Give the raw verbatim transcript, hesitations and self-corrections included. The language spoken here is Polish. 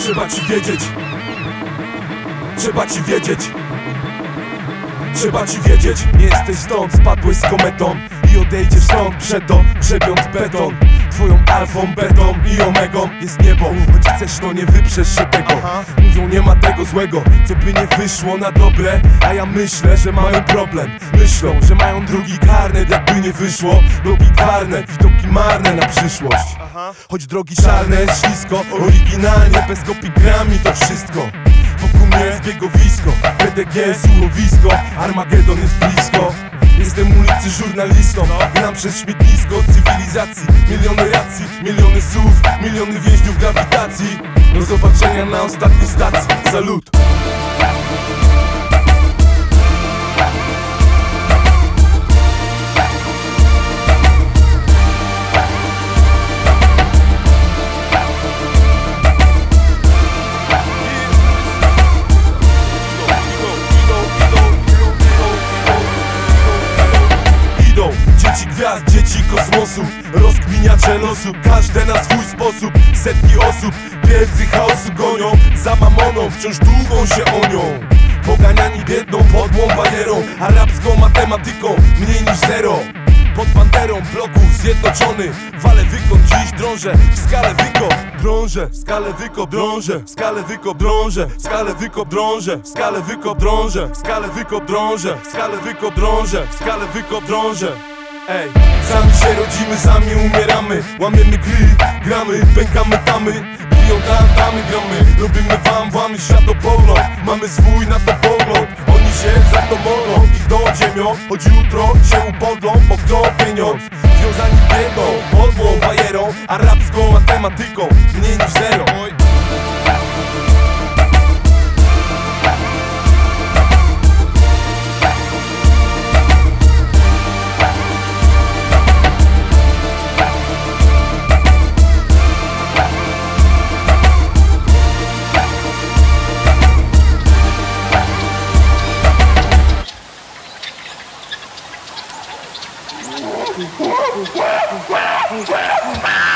Trzeba ci wiedzieć, trzeba ci wiedzieć, trzeba ci wiedzieć. Nie jesteś stąd, spadłeś z kometą i odejdziesz stąd przeto, grzebiąc beton. Twoją alfą, betą i omegą jest niebo. Choć chcesz, to nie wyprzesz się tego. Mówią, nie ma tego złego, co by nie wyszło na dobre. A ja myślę, że mają problem. Myślą, że mają drugi karnet, jakby nie wyszło. Drogi karnet, widoki marne na przyszłość. Choć drogi czarne jest ślisko, oryginalnie, bez kopii grami to wszystko. Wokół mnie jest biegowisko, P D G słuchowisko, Armagedon jest blisko. Jestem ulicy żurnalistą, gram przez śmietnisko cywilizacji. Miliony racji, miliony słów, miliony więźniów grawitacji. Do zobaczenia na ostatniej stacji, salut! Dzieci gwiazd, dzieci kosmosu, rozkminiacze losu, każde na swój sposób. Setki osób, piewcy chaosu gonią za mamoną, wciąż długą się o nią. Poganiani biedną, podłą barierą, arabską matematyką, mniej niż zero. Pod banderą bloków zjednoczony, wale wykon dziś drążę w skalę wyko. Drążę, w skalę wyko, drążę, w skalę wyko, drążę, w skalę wyko, drążę, w skalę wyko, drążę, w skalę wyko, drążę, w skalę wyko, drążę, w skalę wyko, drążę. Ej, sami się rodzimy, sami umieramy. Łamiemy gry, gramy, pękamy tamy. Biją tam, tamy gramy. Robimy wam, włamy światopogląd. Mamy swój na to pogląd. Oni się za to mogą, ich do ziemią. Choć jutro się upodlą, bo chcą pieniądz. Związani biedą, podłą bajerą, arabską matematyką, mniej niż zero. Wow, wow, wow, wow.